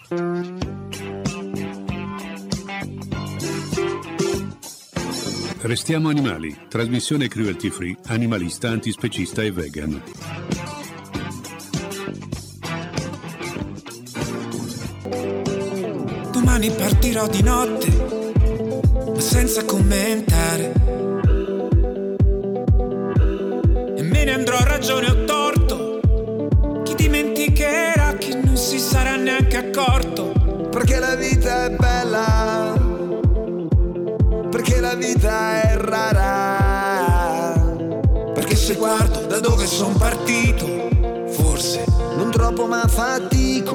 Restiamo animali, trasmissione cruelty free, animalista, antispecista e vegan. Domani partirò di notte, ma senza commentare, e me ne andrò a ragione o torto. Chi dimenticherà, chi non si sarà neanche accorto. Perché la vita è bella, perché la vita è rara, Perché se guardo da dove son partito, forse non troppo ma fatico.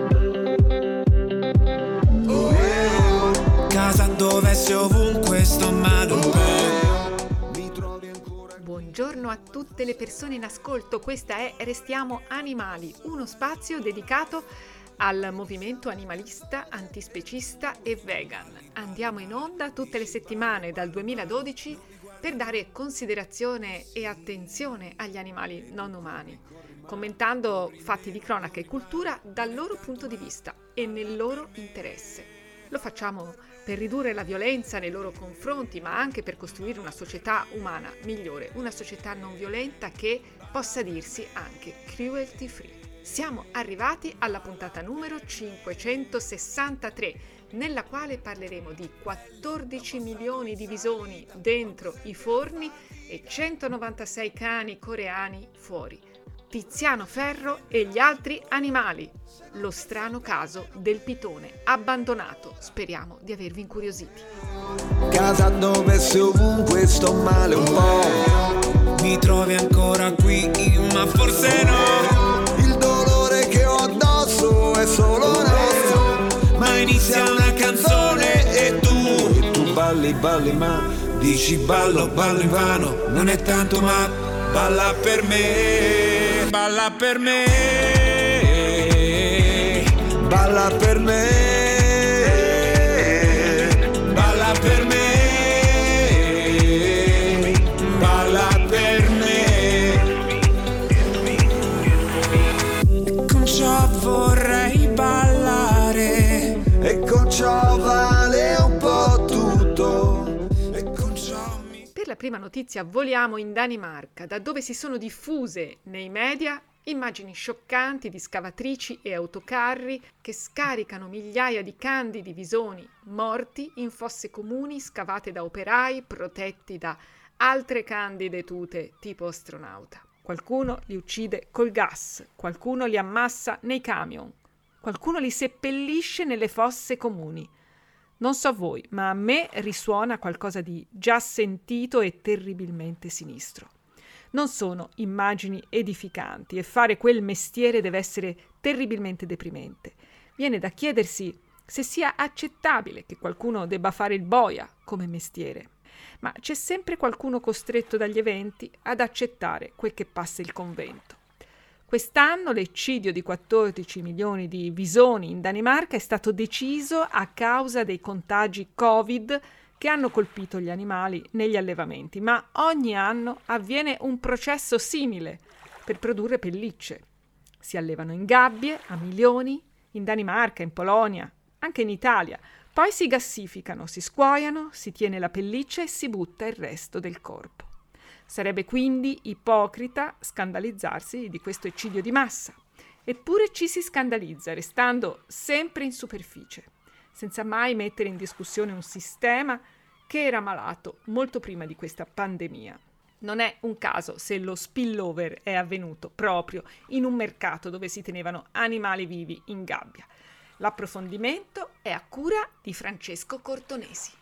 casa dove sei ovunque sto male un po'. Buongiorno a tutte le persone in ascolto, questa è Restiamo Animali, uno spazio dedicato al movimento animalista, antispecista e vegan. Andiamo in onda tutte le settimane dal 2012 per dare considerazione e attenzione agli animali non umani, commentando fatti di cronaca e cultura dal loro punto di vista e nel loro interesse. Lo facciamo per ridurre la violenza nei loro confronti, ma anche per costruire una società umana migliore, una società non violenta che possa dirsi anche cruelty free. Siamo arrivati alla puntata numero 563, nella quale parleremo di 14 milioni di visoni dentro i forni e 196 cani coreani fuori. Tiziano Ferro e gli altri animali. Lo strano caso del pitone abbandonato. Speriamo di avervi incuriositi. Casa dove sei ovunque sto male un po'. Mi trovi ancora qui, ma forse no. Il dolore che ho addosso è solo nostro. Ma inizia una canzone e tu balli, balli ma dici ballo in vano. Non è tanto ma balla per me, balla per me, balla per me, balla per me, balla per me. E con ciò vorrei ballare, e con ciò vale un po' tutto. e con ciò Per la prima notizia voliamo in Danimarca, da dove si sono diffuse nei media immagini scioccanti di scavatrici e autocarri che scaricano migliaia di candidi visoni morti in fosse comuni scavate da operai protetti da altre candide tute tipo astronauta. Qualcuno li uccide col gas, qualcuno li ammassa nei camion, qualcuno li seppellisce nelle fosse comuni. Non so voi, ma a me risuona qualcosa di già sentito e terribilmente sinistro. Non sono immagini edificanti e fare quel mestiere deve essere terribilmente deprimente. Viene da chiedersi se sia accettabile che qualcuno debba fare il boia come mestiere. Ma c'è sempre qualcuno costretto dagli eventi ad accettare quel che passa il convento. Quest'anno l'eccidio di 14 milioni di visoni in Danimarca è stato deciso a causa dei contagi Covid che hanno colpito gli animali negli allevamenti, ma ogni anno avviene un processo simile per produrre pellicce. Si allevano in gabbie a milioni, in Danimarca, in Polonia, anche in Italia. Poi si gassificano, si scuoiano, si tiene la pelliccia e si butta il resto del corpo. Sarebbe quindi ipocrita scandalizzarsi di questo eccidio di massa. Eppure ci si scandalizza, restando sempre in superficie, senza mai mettere in discussione un sistema che era malato molto prima di questa pandemia. Non è un caso se lo spillover è avvenuto proprio in un mercato dove si tenevano animali vivi in gabbia. L'approfondimento è a cura di Francesco Cortonesi.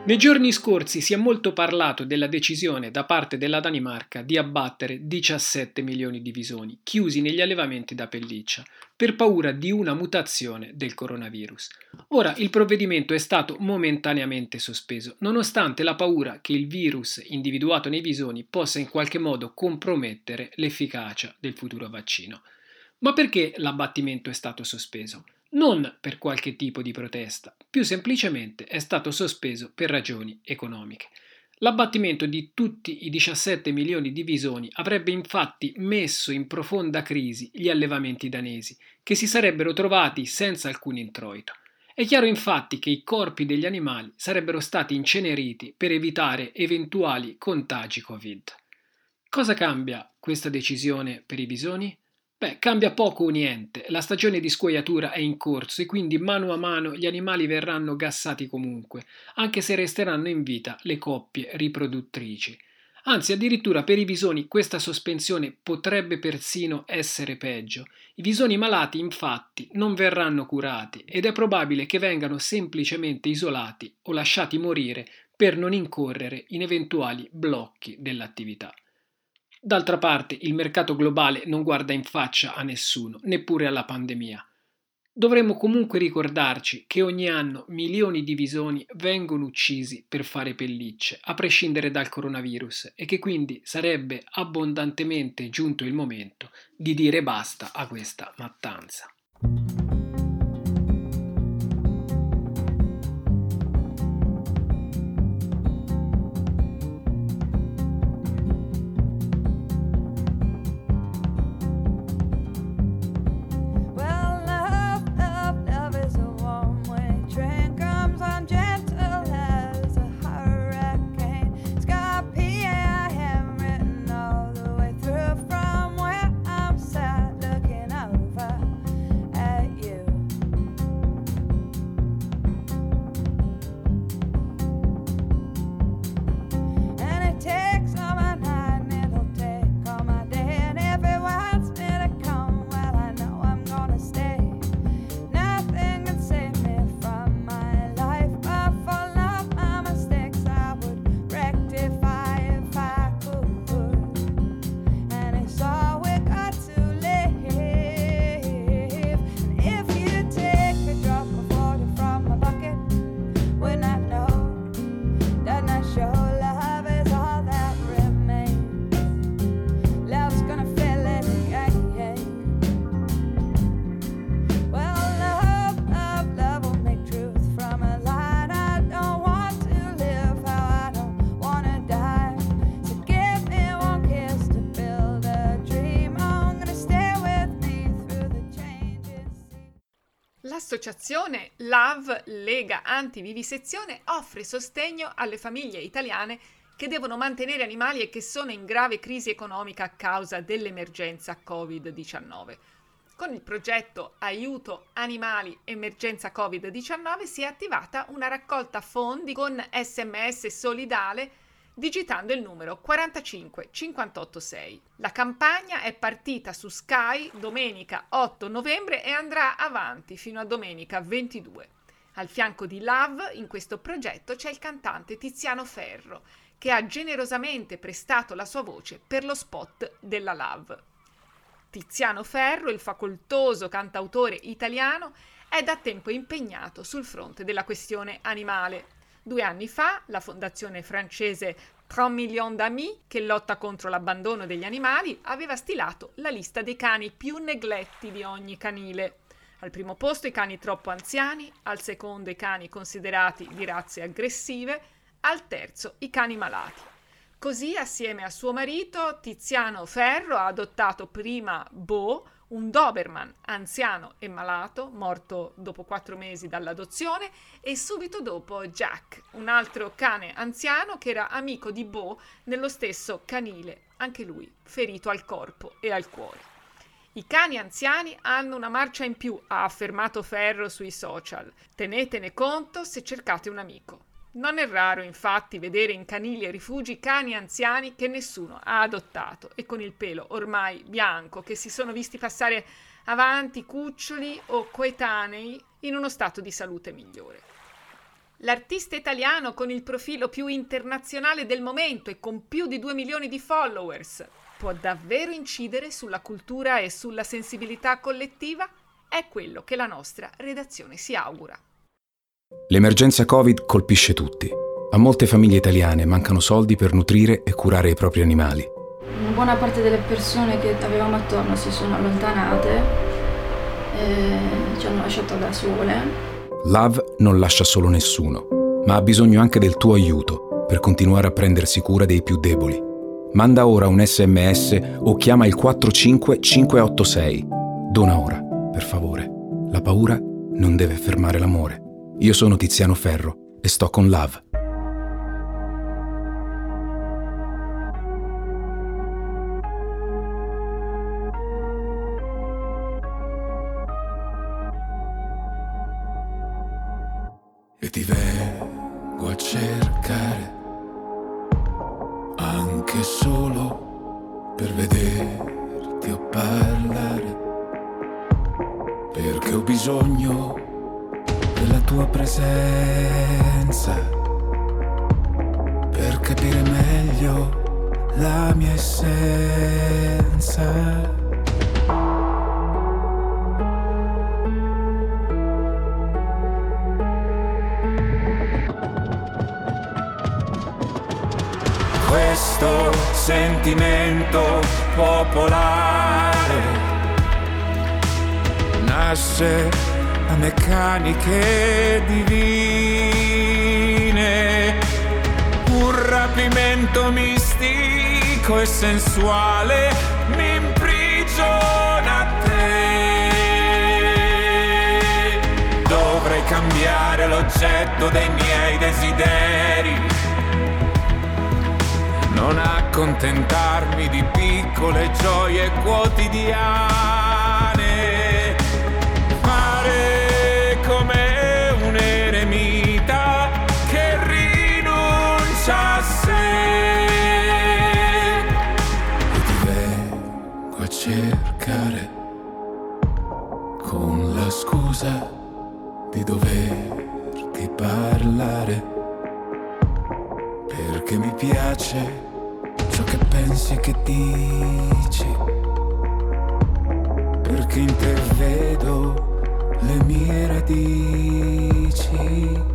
Nei giorni scorsi si è molto parlato della decisione da parte della Danimarca di abbattere 17 milioni di visoni chiusi negli allevamenti da pelliccia per paura di una mutazione del coronavirus. Ora il provvedimento è stato momentaneamente sospeso, nonostante la paura che il virus individuato nei visoni possa in qualche modo compromettere l'efficacia del futuro vaccino. Ma perché l'abbattimento è stato sospeso? Non per qualche tipo di protesta, più semplicemente è stato sospeso per ragioni economiche. L'abbattimento di tutti i 17 milioni di visoni avrebbe infatti messo in profonda crisi gli allevamenti danesi, che si sarebbero trovati senza alcun introito. È chiaro infatti che i corpi degli animali sarebbero stati inceneriti per evitare eventuali contagi Covid. Cosa cambia questa decisione per i visoni? Cambia poco o niente, la stagione di scuoiatura è in corso e quindi mano a mano gli animali verranno gassati comunque, anche se resteranno in vita le coppie riproduttrici. Anzi, addirittura per i visoni questa sospensione potrebbe persino essere peggio. I visoni malati infatti non verranno curati ed è probabile che vengano semplicemente isolati o lasciati morire per non incorrere in eventuali blocchi dell'attività. D'altra parte, il mercato globale non guarda in faccia a nessuno, neppure alla pandemia. Dovremmo comunque ricordarci che ogni anno milioni di visoni vengono uccisi per fare pellicce, a prescindere dal coronavirus, e che quindi sarebbe abbondantemente giunto il momento di dire basta a questa mattanza. L'associazione LAV, Lega Antivivisezione, offre sostegno alle famiglie italiane che devono mantenere animali e che sono in grave crisi economica a causa dell'emergenza Covid-19. Con il progetto Aiuto Animali Emergenza Covid-19 si è attivata una raccolta fondi con SMS solidale digitando il numero 45586. La campagna è partita su Sky domenica 8 novembre e andrà avanti fino a domenica 22. Al fianco di LAV in questo progetto c'è il cantante Tiziano Ferro, che ha generosamente prestato la sua voce per lo spot della LAV. Tiziano Ferro, il facoltoso cantautore italiano, è da tempo impegnato sul fronte della questione animale. 2 anni fa, la fondazione francese 3 Millions d'Amis, che lotta contro l'abbandono degli animali, aveva stilato la lista dei cani più negletti di ogni canile. Al primo posto i cani troppo anziani, al secondo i cani considerati di razze aggressive, al terzo i cani malati. Così, assieme a suo marito, Tiziano Ferro ha adottato prima Bo, un Doberman anziano e malato, morto dopo 4 mesi dall'adozione, e subito dopo Jack, un altro cane anziano che era amico di Bo nello stesso canile, anche lui ferito al corpo e al cuore. I cani anziani hanno una marcia in più, ha affermato Ferro sui social. Tenetene conto se cercate un amico. Non è raro, infatti, vedere in canili e rifugi cani anziani che nessuno ha adottato e con il pelo ormai bianco, che si sono visti passare avanti cuccioli o coetanei in uno stato di salute migliore. L'artista italiano con il profilo più internazionale del momento e con più di 2 milioni di followers può davvero incidere sulla cultura e sulla sensibilità collettiva? È quello che la nostra redazione si augura. L'emergenza Covid colpisce tutti. A molte famiglie italiane mancano soldi per nutrire e curare i propri animali. Una buona parte delle persone che avevamo attorno si sono allontanate e ci hanno lasciato da sole. Love non lascia solo nessuno, ma ha bisogno anche del tuo aiuto per continuare a prendersi cura dei più deboli. Manda ora un SMS o chiama il 45586. Dona ora, per favore. La paura non deve fermare l'amore. Io sono Tiziano Ferro e sto con Love. E ti vengo a cercare anche solo per vederti o parlare, perché ho bisogno della tua presenza per capire meglio la mia essenza. Questo sentimento popolare nasce da meccaniche divine, un rapimento mistico e sensuale mi imprigiona a te. Dovrei cambiare l'oggetto dei miei desideri, non accontentarmi di piccole gioie quotidiane, fare come un eremita che rinuncia a sé. E ti vengo a cercare con la scusa di doverti parlare, perché mi piace ciò che pensi e che dici, perché in te vedo le mie radici.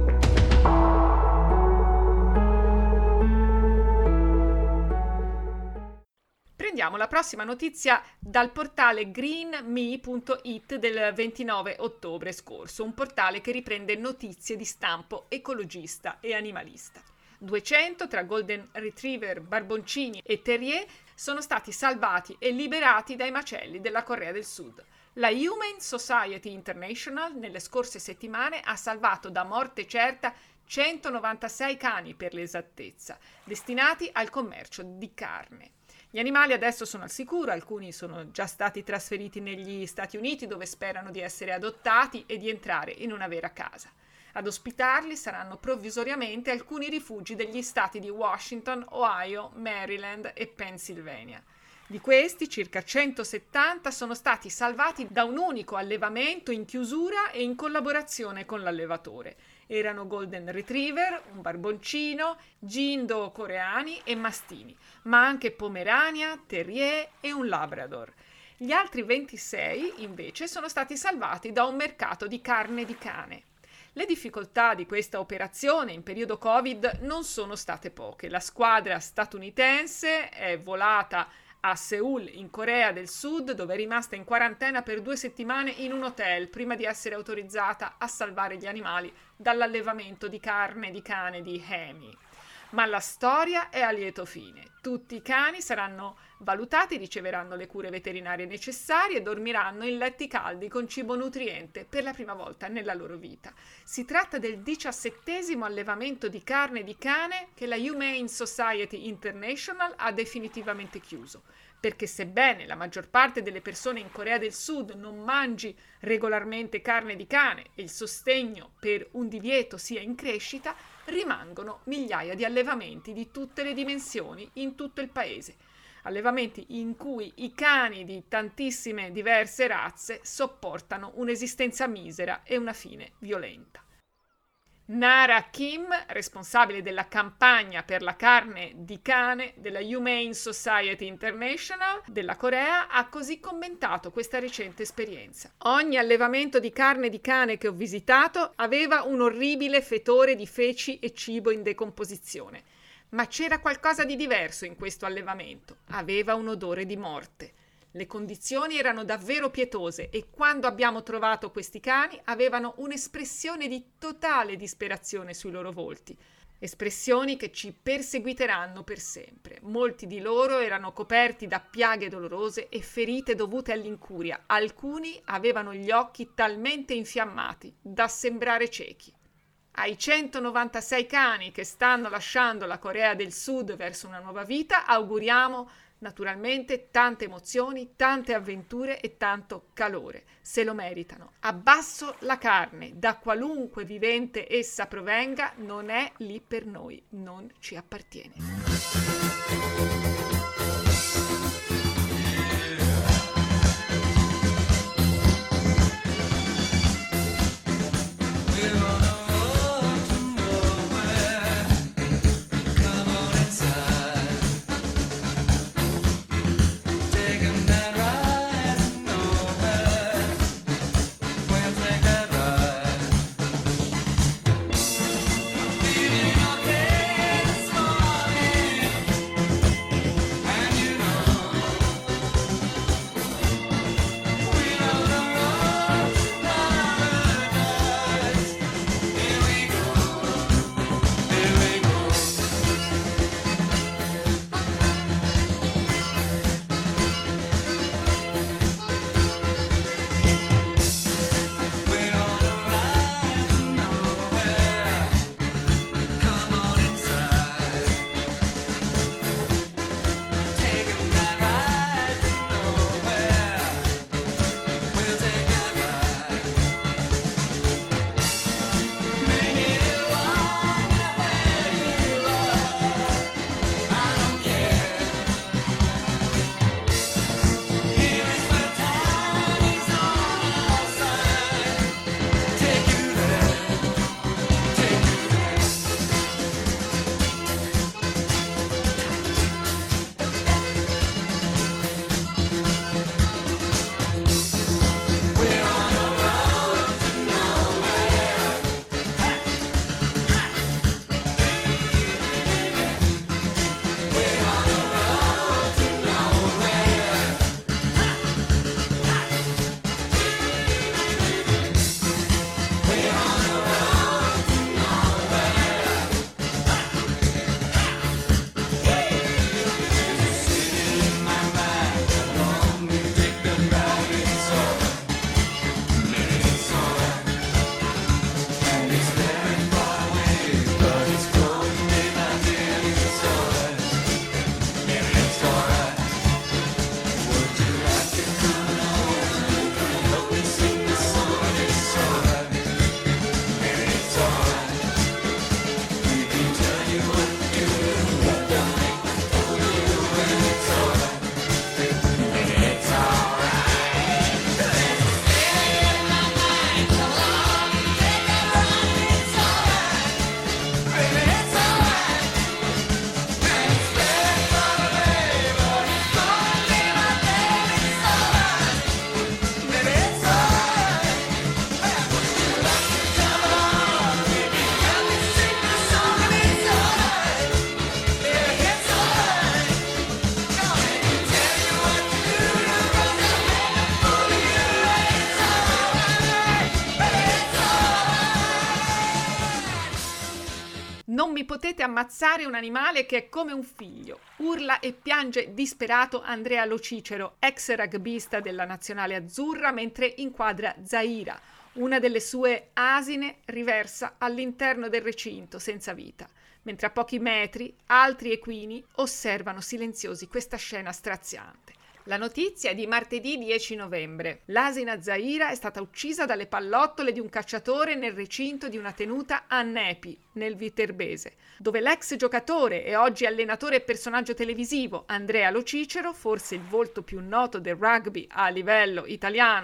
Prendiamo la prossima notizia dal portale greenme.it del 29 ottobre scorso, un portale che riprende notizie di stampo ecologista e animalista. 200 tra Golden Retriever, Barboncini e Terrier sono stati salvati e liberati dai macelli della Corea del Sud. La Humane Society International nelle scorse settimane ha salvato da morte certa 196 cani per l'esattezza, destinati al commercio di carne. Gli animali adesso sono al sicuro, alcuni sono già stati trasferiti negli Stati Uniti dove sperano di essere adottati e di entrare in una vera casa. Ad ospitarli saranno provvisoriamente alcuni rifugi degli stati di Washington, Ohio, Maryland e Pennsylvania. Di questi, circa 170 sono stati salvati da un unico allevamento in chiusura e in collaborazione con l'allevatore. Erano Golden Retriever, un barboncino, Jindo coreani e mastini, ma anche Pomerania, Terrier e un Labrador. Gli altri 26, invece, sono stati salvati da un mercato di carne di cane. Le difficoltà di questa operazione in periodo Covid non sono state poche. La squadra statunitense è volata a Seul, in Corea del Sud, dove è rimasta in quarantena per 2 settimane in un hotel prima di essere autorizzata a salvare gli animali dall'allevamento di carne di cane di Hemi. Ma la storia è a lieto fine. Tutti i cani saranno valutati, riceveranno le cure veterinarie necessarie e dormiranno in letti caldi con cibo nutriente per la prima volta nella loro vita. Si tratta del 17° allevamento di carne di cane che la Humane Society International ha definitivamente chiuso, perché sebbene la maggior parte delle persone in Corea del Sud non mangi regolarmente carne di cane e il sostegno per un divieto sia in crescita, rimangono migliaia di allevamenti di tutte le dimensioni in tutto il paese. Allevamenti in cui i cani di tantissime diverse razze sopportano un'esistenza misera e una fine violenta. Nara Kim, responsabile della campagna per la carne di cane della Humane Society International della Corea, ha così commentato questa recente esperienza. Ogni allevamento di carne di cane che ho visitato aveva un orribile fetore di feci e cibo in decomposizione. Ma c'era qualcosa di diverso in questo allevamento. Aveva un odore di morte. Le condizioni erano davvero pietose e quando abbiamo trovato questi cani avevano un'espressione di totale disperazione sui loro volti. Espressioni che ci perseguiteranno per sempre. Molti di loro erano coperti da piaghe dolorose e ferite dovute all'incuria. Alcuni avevano gli occhi talmente infiammati da sembrare ciechi. Ai 196 cani che stanno lasciando la Corea del Sud verso una nuova vita auguriamo naturalmente tante emozioni, tante avventure e tanto calore. Se lo meritano. Abbasso la carne, da qualunque vivente essa provenga, non è lì per noi, non ci appartiene. Non mi potete ammazzare un animale che è come un figlio. Urla e piange disperato Andrea Lo Cicero, ex rugbista della nazionale azzurra, mentre inquadra Zaira, una delle sue asine riversa all'interno del recinto senza vita, mentre a pochi metri altri equini osservano silenziosi questa scena straziante. La notizia è di martedì 10 novembre. L'asina Zaira è stata uccisa dalle pallottole di un cacciatore nel recinto di una tenuta a Nepi, nel Viterbese, dove l'ex giocatore e oggi allenatore e personaggio televisivo Andrea Lo Cicero, forse il volto più noto del rugby a livello italiano,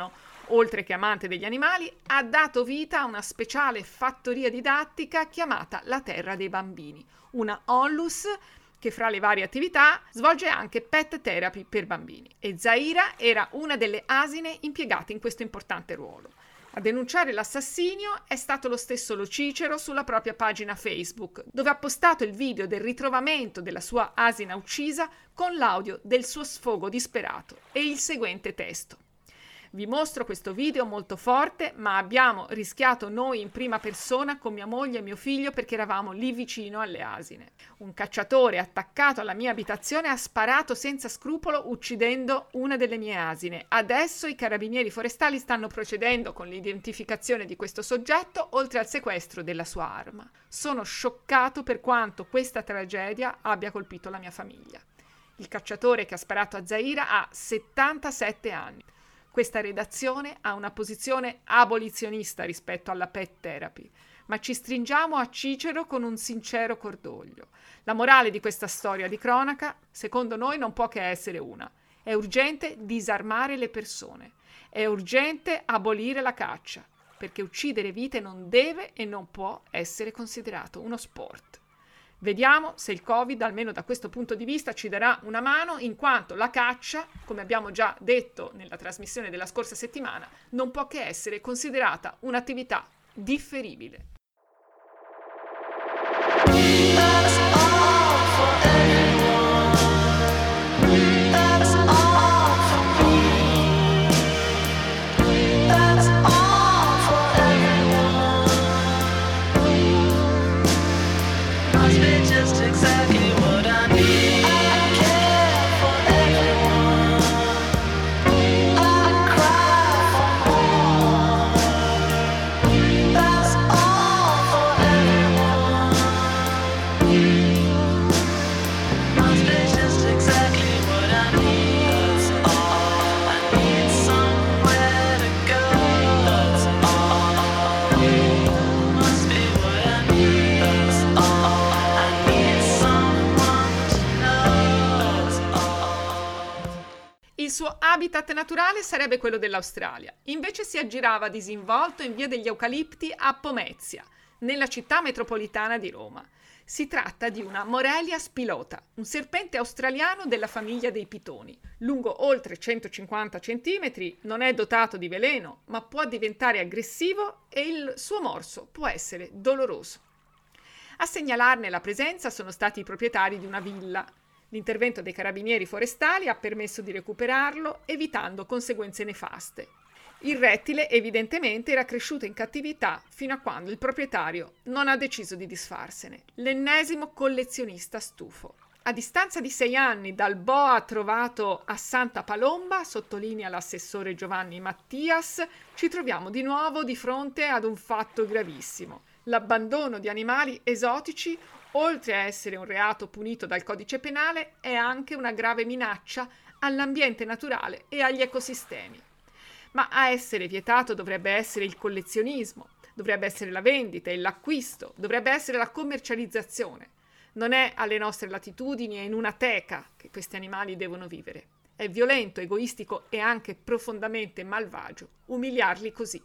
oltre che amante degli animali, ha dato vita a una speciale fattoria didattica chiamata La Terra dei Bambini, una onlus che fra le varie attività svolge anche pet therapy per bambini. E Zaira era una delle asine impiegate in questo importante ruolo. A denunciare l'assassinio è stato lo stesso Lo Cicero sulla propria pagina Facebook, dove ha postato il video del ritrovamento della sua asina uccisa con l'audio del suo sfogo disperato e il seguente testo. Vi mostro questo video molto forte, ma abbiamo rischiato noi in prima persona con mia moglie e mio figlio perché eravamo lì vicino alle asine. Un cacciatore attaccato alla mia abitazione ha sparato senza scrupolo uccidendo una delle mie asine. Adesso i carabinieri forestali stanno procedendo con l'identificazione di questo soggetto oltre al sequestro della sua arma. Sono scioccato per quanto questa tragedia abbia colpito la mia famiglia. Il cacciatore che ha sparato a Zaira ha 77 anni. Questa redazione ha una posizione abolizionista rispetto alla pet therapy, ma ci stringiamo a Cicero con un sincero cordoglio. La morale di questa storia di cronaca, secondo noi, non può che essere una. È urgente disarmare le persone. È urgente abolire la caccia, perché uccidere vite non deve e non può essere considerato uno sport. Vediamo se il Covid, almeno da questo punto di vista, ci darà una mano, in quanto la caccia, come abbiamo già detto nella trasmissione della scorsa settimana, non può che essere considerata un'attività differibile. Il suo habitat naturale sarebbe quello dell'Australia, invece si aggirava disinvolto in via degli Eucalipti a Pomezia, nella città metropolitana di Roma. Si tratta di una Morelia spilota, un serpente australiano della famiglia dei pitoni. Lungo oltre 150 cm, non è dotato di veleno, ma può diventare aggressivo e il suo morso può essere doloroso. A segnalarne la presenza sono stati i proprietari di una villa. L'intervento dei carabinieri forestali ha permesso di recuperarlo, evitando conseguenze nefaste. Il rettile evidentemente era cresciuto in cattività fino a quando il proprietario non ha deciso di disfarsene. L'ennesimo collezionista stufo. A distanza di 6 anni dal boa trovato a Santa Palomba, sottolinea l'assessore Giovanni Mattias, ci troviamo di nuovo di fronte ad un fatto gravissimo. L'abbandono di animali esotici, oltre a essere un reato punito dal codice penale, è anche una grave minaccia all'ambiente naturale e agli ecosistemi. Ma a essere vietato dovrebbe essere il collezionismo, dovrebbe essere la vendita e l'acquisto, dovrebbe essere la commercializzazione. Non è alle nostre latitudini e in una teca che questi animali devono vivere. È violento, egoistico e anche profondamente malvagio umiliarli così.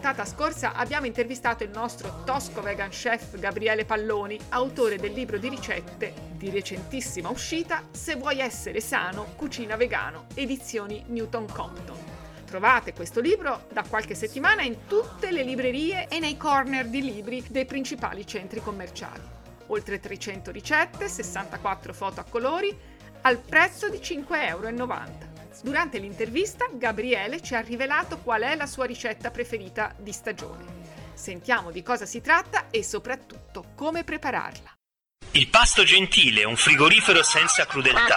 puntata scorsa abbiamo intervistato il nostro tosco vegan chef Gabriele Palloni, autore del libro di ricette di recentissima uscita Se vuoi essere sano, cucina vegano, edizioni Newton Compton. Trovate questo libro da qualche settimana in tutte le librerie e nei corner di libri dei principali centri commerciali. Oltre 300 ricette, 64 foto a colori, al prezzo di €5,90. Durante l'intervista, Gabriele ci ha rivelato qual è la sua ricetta preferita di stagione. Sentiamo di cosa si tratta e soprattutto come prepararla. Il pasto gentile, un frigorifero senza crudeltà.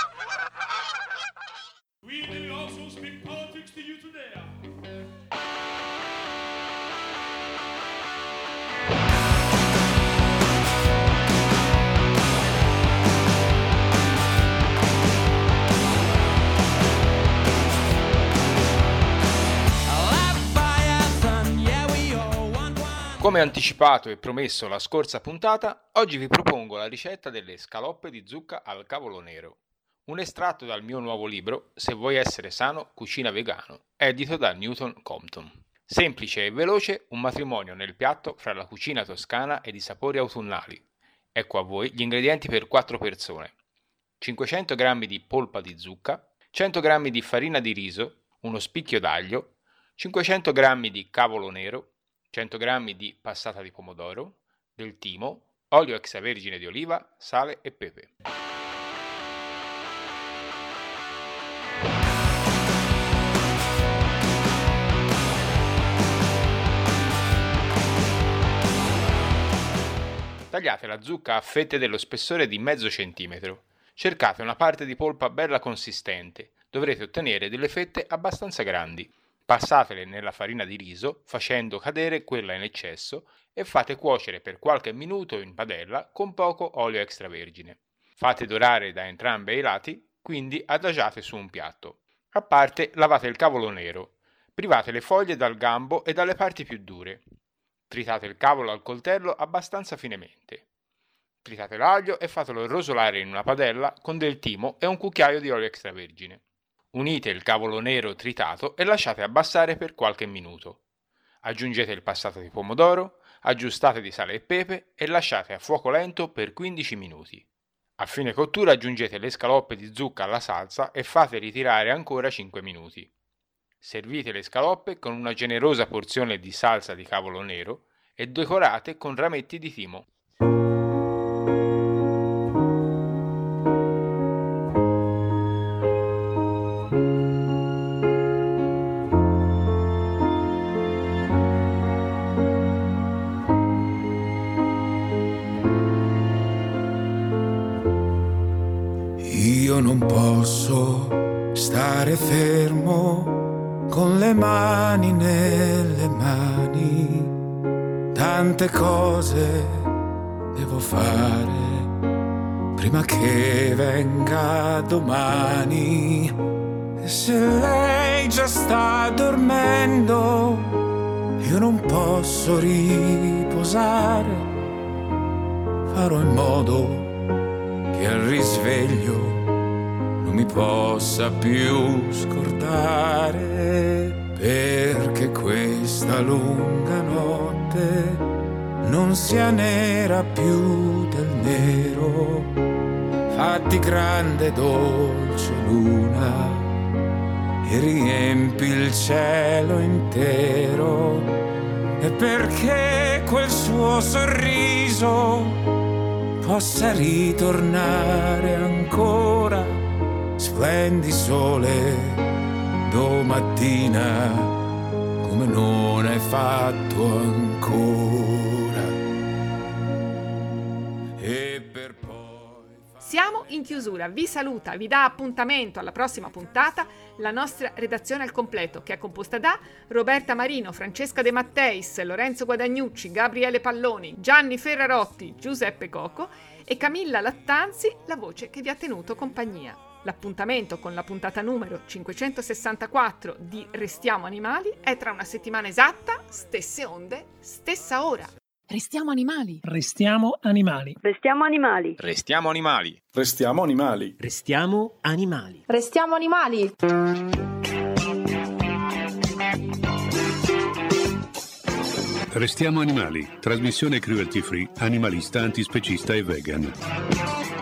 Come anticipato e promesso la scorsa puntata, oggi vi propongo la ricetta delle scaloppe di zucca al cavolo nero, un estratto dal mio nuovo libro Se vuoi essere sano, cucina vegano, edito da Newton Compton. Semplice e veloce, un matrimonio nel piatto fra la cucina toscana ed i sapori autunnali. Ecco a voi gli ingredienti per 4 persone: 500 g di polpa di zucca, 100 g di farina di riso, uno spicchio d'aglio, 500 g di cavolo nero, 100 g di passata di pomodoro, del timo, olio extravergine di oliva, sale e pepe. Tagliate la zucca a fette dello spessore di mezzo centimetro. Cercate una parte di polpa bella consistente, dovrete ottenere delle fette abbastanza grandi. Passatele nella farina di riso, facendo cadere quella in eccesso, e fate cuocere per qualche minuto in padella con poco olio extravergine. Fate dorare da entrambi i lati, quindi adagiate su un piatto. A parte lavate il cavolo nero. Private le foglie dal gambo e dalle parti più dure. Tritate il cavolo al coltello abbastanza finemente. Tritate l'aglio e fatelo rosolare in una padella con del timo e un cucchiaio di olio extravergine. Unite il cavolo nero tritato e lasciate abbassare per qualche minuto. Aggiungete il passato di pomodoro, aggiustate di sale e pepe e lasciate a fuoco lento per 15 minuti. A fine cottura aggiungete le scaloppe di zucca alla salsa e fate ritirare ancora 5 minuti. Servite le scaloppe con una generosa porzione di salsa di cavolo nero e decorate con rametti di timo. Io non posso stare fermo con le mani nelle mani, tante cose devo fare prima che venga domani. E se lei già sta dormendo, io non posso riposare, farò in modo che al risveglio non mi possa più scordare, perché questa lunga notte non sia nera più del nero. Fatti grande dolce luna e riempi il cielo intero, e perché quel suo sorriso possa ritornare ancora. Splendi sole domattina come non hai fatto ancora. E per poi... Siamo in chiusura, vi saluta, vi dà appuntamento alla prossima puntata la nostra redazione al completo, che è composta da Roberta Marino, Francesca De Matteis, Lorenzo Guadagnucci, Gabriele Palloni, Gianni Ferrarotti, Giuseppe Coco e Camilla Lattanzi, la voce che vi ha tenuto compagnia. L'appuntamento con la puntata numero 564 di Restiamo Animali è tra una settimana esatta, stesse onde, stessa ora. Restiamo animali. Restiamo animali. Restiamo animali. Restiamo animali. Restiamo animali. Restiamo animali. Restiamo animali. Restiamo animali, trasmissione cruelty free, animalista, antispecista e vegan.